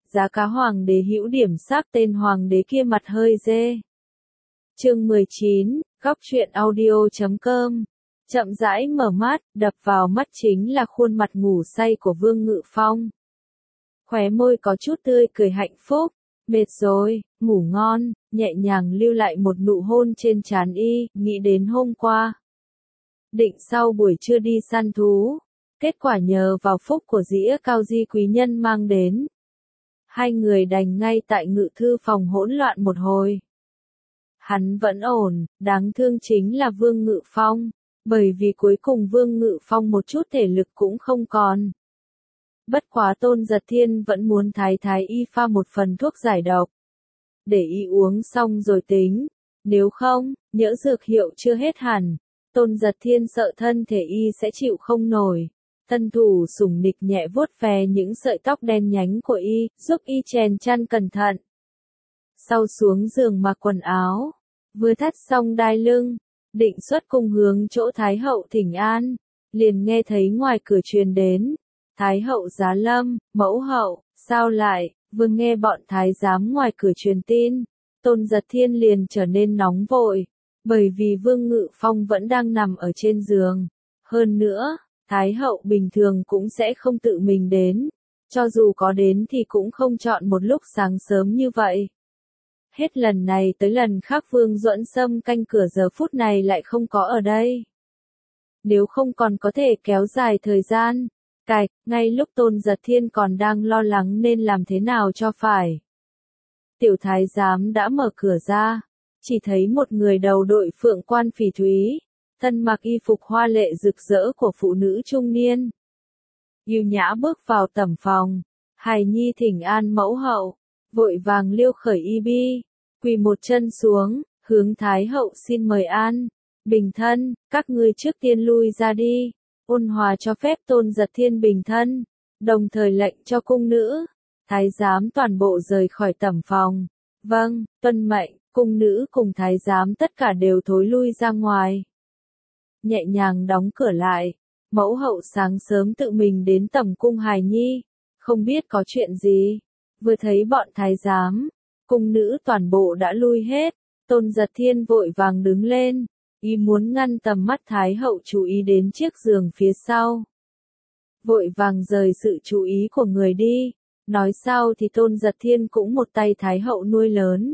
giá cá hoàng đế hữu điểm sắc tên hoàng đế kia mặt hơi dê. Chương 19, góc truyện audio.com. Chậm rãi mở mắt, đập vào mắt chính là khuôn mặt ngủ say của Vương Ngự Phong. Khóe môi có chút tươi cười hạnh phúc, mệt rồi, ngủ ngon, nhẹ nhàng lưu lại một nụ hôn trên trán y, nghĩ đến hôm qua. Định sau buổi trưa đi săn thú, kết quả nhờ vào phúc của dĩa cao di quý nhân mang đến. Hai người đành ngay tại ngự thư phòng hỗn loạn một hồi. Hắn vẫn ổn, đáng thương chính là Vương Ngự Phong, bởi vì cuối cùng Vương Ngự Phong một chút thể lực cũng không còn. Bất quá Tôn Giật Thiên vẫn muốn thái y pha một phần thuốc giải độc. Để y uống xong rồi tính, nếu không, nhỡ dược hiệu chưa hết hẳn, Tôn Giật Thiên sợ thân thể y sẽ chịu không nổi. Tân thủ sủng nịch nhẹ vuốt ve những sợi tóc đen nhánh của y, giúp y chèn chăn cẩn thận. Sau xuống giường mặc quần áo, vừa thắt xong đai lưng, định xuất cung hướng chỗ Thái hậu thỉnh an, liền nghe thấy ngoài cửa truyền đến. Thái hậu giá lâm, mẫu hậu, sao lại, vừa nghe bọn thái giám ngoài cửa truyền tin, Tôn Giật Thiên liền trở nên nóng vội, bởi vì Vương Ngự Phong vẫn đang nằm ở trên giường. Hơn nữa, Thái hậu bình thường cũng sẽ không tự mình đến, cho dù có đến thì cũng không chọn một lúc sáng sớm như vậy. Hết lần này tới lần khác Vương Duẫn Sâm canh cửa giờ phút này lại không có ở đây. Nếu không còn có thể kéo dài thời gian. Ngay lúc Tôn Giật Thiên còn đang lo lắng nên làm thế nào cho phải. Tiểu thái giám đã mở cửa ra, chỉ thấy một người đầu đội phượng quan phỉ thúy, thân mặc y phục hoa lệ rực rỡ của phụ nữ trung niên. Yêu nhã bước vào tẩm phòng, hài nhi thỉnh an mẫu hậu, vội vàng liêu khởi y bi, quỳ một chân xuống, hướng Thái hậu xin mời an, bình thân, các ngươi trước tiên lui ra đi. Ôn hòa cho phép Tôn Giật Thiên bình thân, đồng thời lệnh cho cung nữ, thái giám toàn bộ rời khỏi tẩm phòng. Vâng, tuân mệnh, cung nữ cùng thái giám tất cả đều thối lui ra ngoài. Nhẹ nhàng đóng cửa lại, mẫu hậu sáng sớm tự mình đến tẩm cung hài nhi, không biết có chuyện gì. Vừa thấy bọn thái giám, cung nữ toàn bộ đã lui hết, Tôn Giật Thiên vội vàng đứng lên. Y muốn ngăn tầm mắt Thái hậu chú ý đến chiếc giường phía sau. Vội vàng rời sự chú ý của người đi, nói sao thì Tôn Giật Thiên cũng một tay Thái hậu nuôi lớn.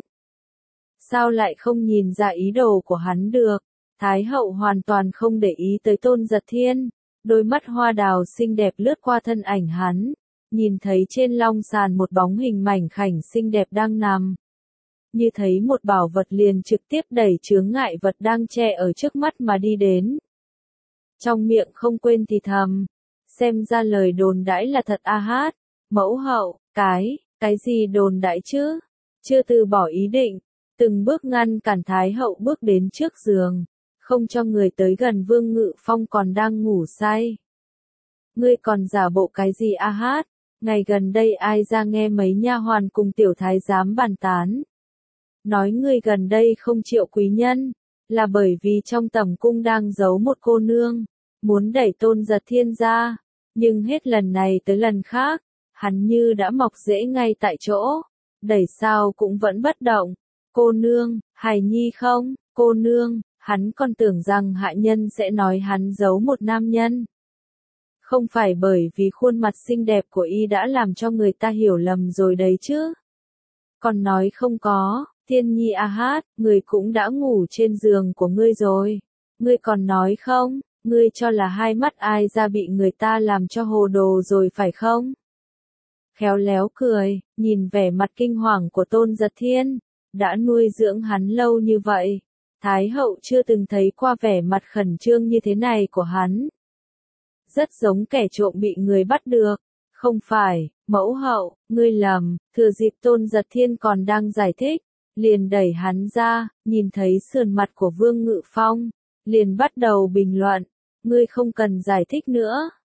Sao lại không nhìn ra ý đồ của hắn được, Thái hậu hoàn toàn không để ý tới Tôn Giật Thiên, đôi mắt hoa đào xinh đẹp lướt qua thân ảnh hắn, nhìn thấy trên long sàn một bóng hình mảnh khảnh xinh đẹp đang nằm. Như thấy một bảo vật liền trực tiếp đẩy chướng ngại vật đang che ở trước mắt mà đi đến. Trong miệng không quên thì thầm, xem ra lời đồn đãi là thật a hát, mẫu hậu, cái gì đồn đãi chứ, chưa từ bỏ ý định, từng bước ngăn cản Thái hậu bước đến trước giường, không cho người tới gần Vương Ngự Phong còn đang ngủ say. Ngươi còn giả bộ cái gì a hát, ngày gần đây ai ra nghe mấy nha hoàn cùng tiểu thái giám bàn tán. Nói ngươi gần đây không triệu quý nhân, là bởi vì trong tẩm cung đang giấu một cô nương, muốn đẩy Tôn Giật Thiên ra, nhưng hết lần này tới lần khác, hắn như đã mọc rễ ngay tại chỗ, đẩy sao cũng vẫn bất động. Cô nương, hài nhi không, cô nương, hắn còn tưởng rằng hạ nhân sẽ nói hắn giấu một nam nhân. Không phải bởi vì khuôn mặt xinh đẹp của y đã làm cho người ta hiểu lầm rồi đấy chứ. Còn nói không có. Thiên nhi a hát, người cũng đã ngủ trên giường của ngươi rồi. Ngươi còn nói không, ngươi cho là hai mắt ai ra bị người ta làm cho hồ đồ rồi phải không? Khéo léo cười, nhìn vẻ mặt kinh hoàng của Tôn Giật Thiên, đã nuôi dưỡng hắn lâu như vậy. Thái hậu chưa từng thấy qua vẻ mặt khẩn trương như thế này của hắn. Rất giống kẻ trộm bị người bắt được. Không phải, mẫu hậu, ngươi lầm, thừa dịp Tôn Giật Thiên còn đang giải thích. Liền đẩy hắn ra, nhìn thấy sườn mặt của Vương Ngự Phong, liền bắt đầu bình luận, ngươi không cần giải thích nữa.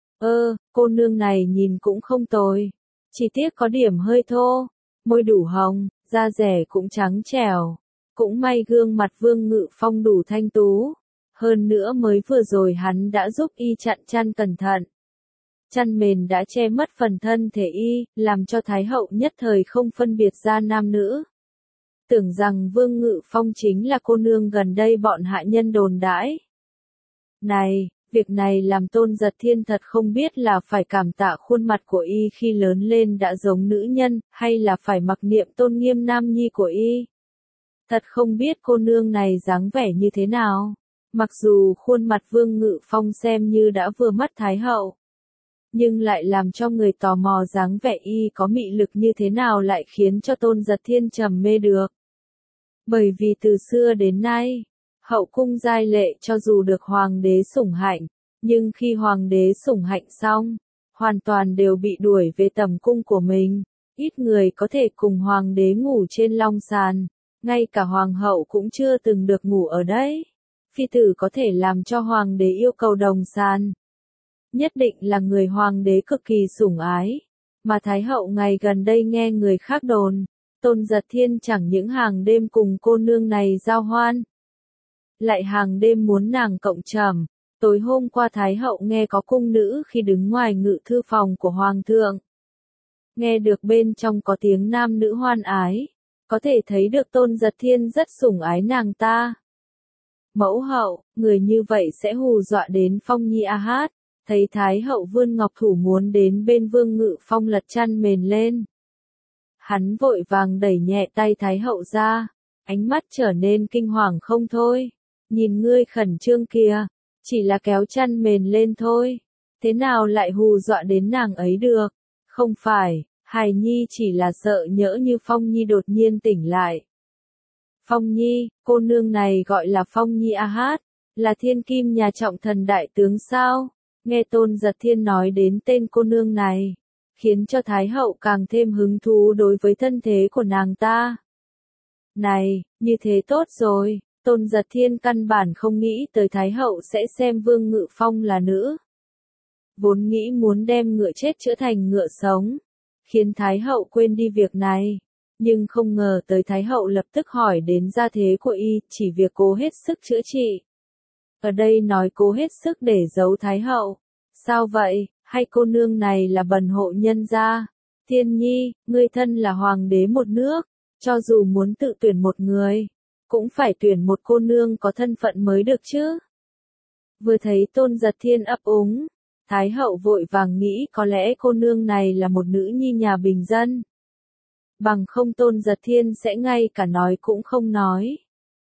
Cô nương này nhìn cũng không tồi, chỉ tiếc có điểm hơi thô, môi đủ hồng, da dẻ cũng trắng trẻo, cũng may gương mặt Vương Ngự Phong đủ thanh tú, hơn nữa mới vừa rồi hắn đã giúp y chặn chăn cẩn thận. chăn mền đã che mất phần thân thể y, làm cho Thái hậu nhất thời không phân biệt ra nam nữ. Tưởng rằng Vương Ngự Phong chính là cô nương gần đây bọn hạ nhân đồn đãi. Này, việc này làm Tôn Giật Thiên thật không biết là phải cảm tạ khuôn mặt của y khi lớn lên đã giống nữ nhân, hay là phải mặc niệm tôn nghiêm nam nhi của y. Thật không biết cô nương này dáng vẻ như thế nào. Mặc dù khuôn mặt Vương Ngự Phong xem như đã vừa mắt Thái hậu, nhưng lại làm cho người tò mò dáng vẻ y có mị lực như thế nào lại khiến cho Tôn Giật Thiên trầm mê được. Bởi vì từ xưa đến nay, hậu cung giai lệ cho dù được hoàng đế sủng hạnh, nhưng khi hoàng đế sủng hạnh xong, hoàn toàn đều bị đuổi về tầm cung của mình. Ít người có thể cùng hoàng đế ngủ trên long sàn, ngay cả hoàng hậu cũng chưa từng được ngủ ở đấy. Phi tử có thể làm cho hoàng đế yêu cầu đồng sàn, nhất định là người hoàng đế cực kỳ sủng ái. Mà Thái hậu ngày gần đây nghe người khác đồn, Tôn Giật Thiên chẳng những hàng đêm cùng cô nương này giao hoan, lại hàng đêm muốn nàng cộng trầm. Tối hôm qua Thái hậu nghe có cung nữ khi đứng ngoài ngự thư phòng của hoàng thượng, nghe được bên trong có tiếng nam nữ hoan ái, có thể thấy được Tôn Giật Thiên rất sủng ái nàng ta. Mẫu hậu, người như vậy sẽ hù dọa đến Phong Nhi A Hát. Thấy Thái hậu vươn ngọc thủ muốn đến bên Vương Ngự Phong lật chăn mền lên, hắn vội vàng đẩy nhẹ tay Thái hậu ra, ánh mắt trở nên kinh hoàng không thôi. Nhìn ngươi khẩn trương kìa, chỉ là kéo chăn mền lên thôi, thế nào lại hù dọa đến nàng ấy được? Không phải, hài nhi chỉ là sợ nhỡ như Phong Nhi đột nhiên tỉnh lại. Phong Nhi, cô nương này gọi là Phong Nhi A Hát, là thiên kim nhà trọng thần đại tướng sao? Nghe Tôn Giật Thiên nói đến tên cô nương này, khiến cho Thái hậu càng thêm hứng thú đối với thân thế của nàng ta. Này, như thế tốt rồi, Tôn Giật Thiên căn bản không nghĩ tới Thái hậu sẽ xem Vương Ngự Phong là nữ. Vốn nghĩ muốn đem ngựa chết chữa thành ngựa sống, khiến Thái hậu quên đi việc này. Nhưng không ngờ tới Thái hậu lập tức hỏi đến gia thế của y, chỉ việc cố hết sức chữa trị. Ở đây nói cố hết sức để giấu Thái hậu. Sao vậy, hay cô nương này là bần hộ nhân gia? Thiên Nhi, ngươi thân là hoàng đế một nước, cho dù muốn tự tuyển một người, cũng phải tuyển một cô nương có thân phận mới được chứ. Vừa thấy Tôn Giật Thiên ấp úng, Thái hậu vội vàng nghĩ có lẽ cô nương này là một nữ nhi nhà bình dân. Bằng không Tôn Giật Thiên sẽ ngay cả nói cũng không nói.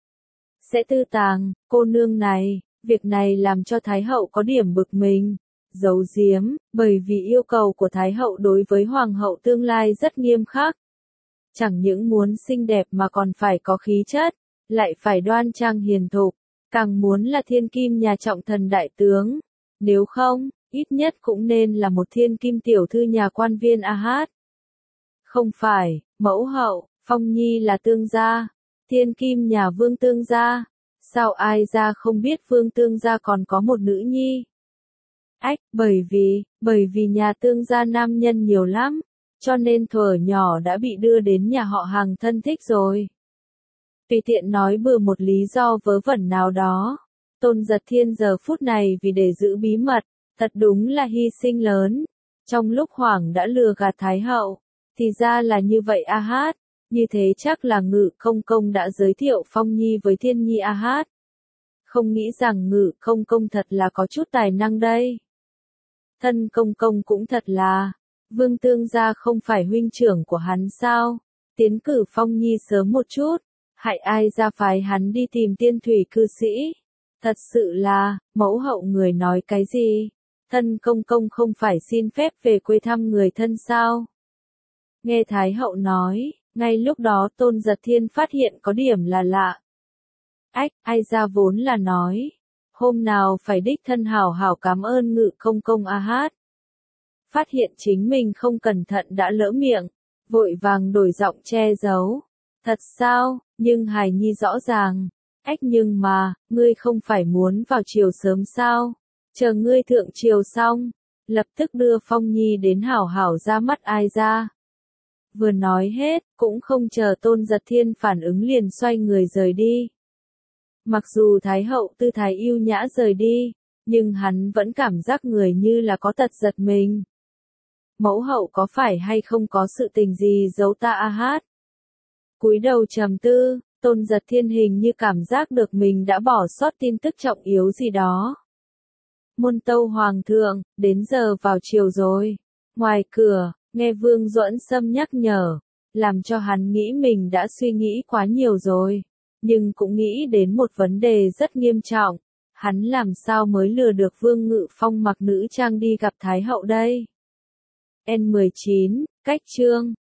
Sẽ tư tàng, cô nương này, việc này làm cho Thái hậu có điểm bực mình, giấu giếm, bởi vì yêu cầu của Thái hậu đối với hoàng hậu tương lai rất nghiêm khắc. Chẳng những muốn xinh đẹp mà còn phải có khí chất, lại phải đoan trang hiền thục, càng muốn là thiên kim nhà trọng thần đại tướng. Nếu không, ít nhất cũng nên là một thiên kim tiểu thư nhà quan viên A Hát. Không phải, mẫu hậu, Phong Nhi là tương gia, thiên kim nhà Vương tương gia, sao ai ra không biết Vương tương gia còn có một nữ nhi? Ách, bởi vì nhà tương gia nam nhân nhiều lắm, cho nên thuở nhỏ đã bị đưa đến nhà họ hàng thân thích rồi. Tùy tiện nói bừa một lý do vớ vẩn nào đó. Tôn Giật Thiên giờ phút này vì để giữ bí mật, thật đúng là hy sinh lớn. Trong lúc hoảng đã lừa gạt Thái hậu, thì ra là như vậy A Hát. Như thế chắc là Ngự Công Công đã giới thiệu Phong Nhi với Thiên Nhi A Hát. Không nghĩ rằng Ngự Công Công thật là có chút tài năng đây. Thân Công Công cũng thật là, Vương tương gia không phải huynh trưởng của hắn sao? Tiến cử Phong Nhi sớm một chút, hại ai ra phái hắn đi tìm tiên thủy cư sĩ. Thật sự là, mẫu hậu người nói cái gì? Thân Công Công không phải xin phép về quê thăm người thân sao? Nghe Thái hậu nói, ngay lúc đó Tôn Giật Thiên phát hiện có điểm là lạ. Ách, ai ra vốn là nói, hôm nào phải đích thân hảo hảo cảm ơn Ngự Công Công A Hát. Phát hiện chính mình không cẩn thận đã lỡ miệng, vội vàng đổi giọng che giấu. Thật sao, nhưng hài nhi rõ ràng. Ách nhưng mà, ngươi không phải muốn vào triều sớm sao? Chờ ngươi thượng triều xong, lập tức đưa Phong Nhi đến hảo hảo ra mắt ai ra. Vừa nói hết, cũng không chờ Tôn Giật Thiên phản ứng liền xoay người rời đi. Mặc dù Thái hậu tư thái yêu nhã rời đi, nhưng hắn vẫn cảm giác người như là có tật giật mình. mẫu hậu có phải hay không có sự tình gì giấu ta a hát. Cúi đầu trầm tư, Tôn Giật Thiên hình như cảm giác được mình đã bỏ sót tin tức trọng yếu gì đó. Môn tâu hoàng thượng, đến giờ vào chiều rồi. Ngoài cửa, nghe Vương Duẫn Sâm nhắc nhở, làm cho hắn nghĩ mình đã suy nghĩ quá nhiều rồi. Nhưng cũng nghĩ đến một vấn đề rất nghiêm trọng. Hắn làm sao mới lừa được Vương Ngự Phong mặc nữ trang đi gặp Thái hậu đây? N19, cách chương.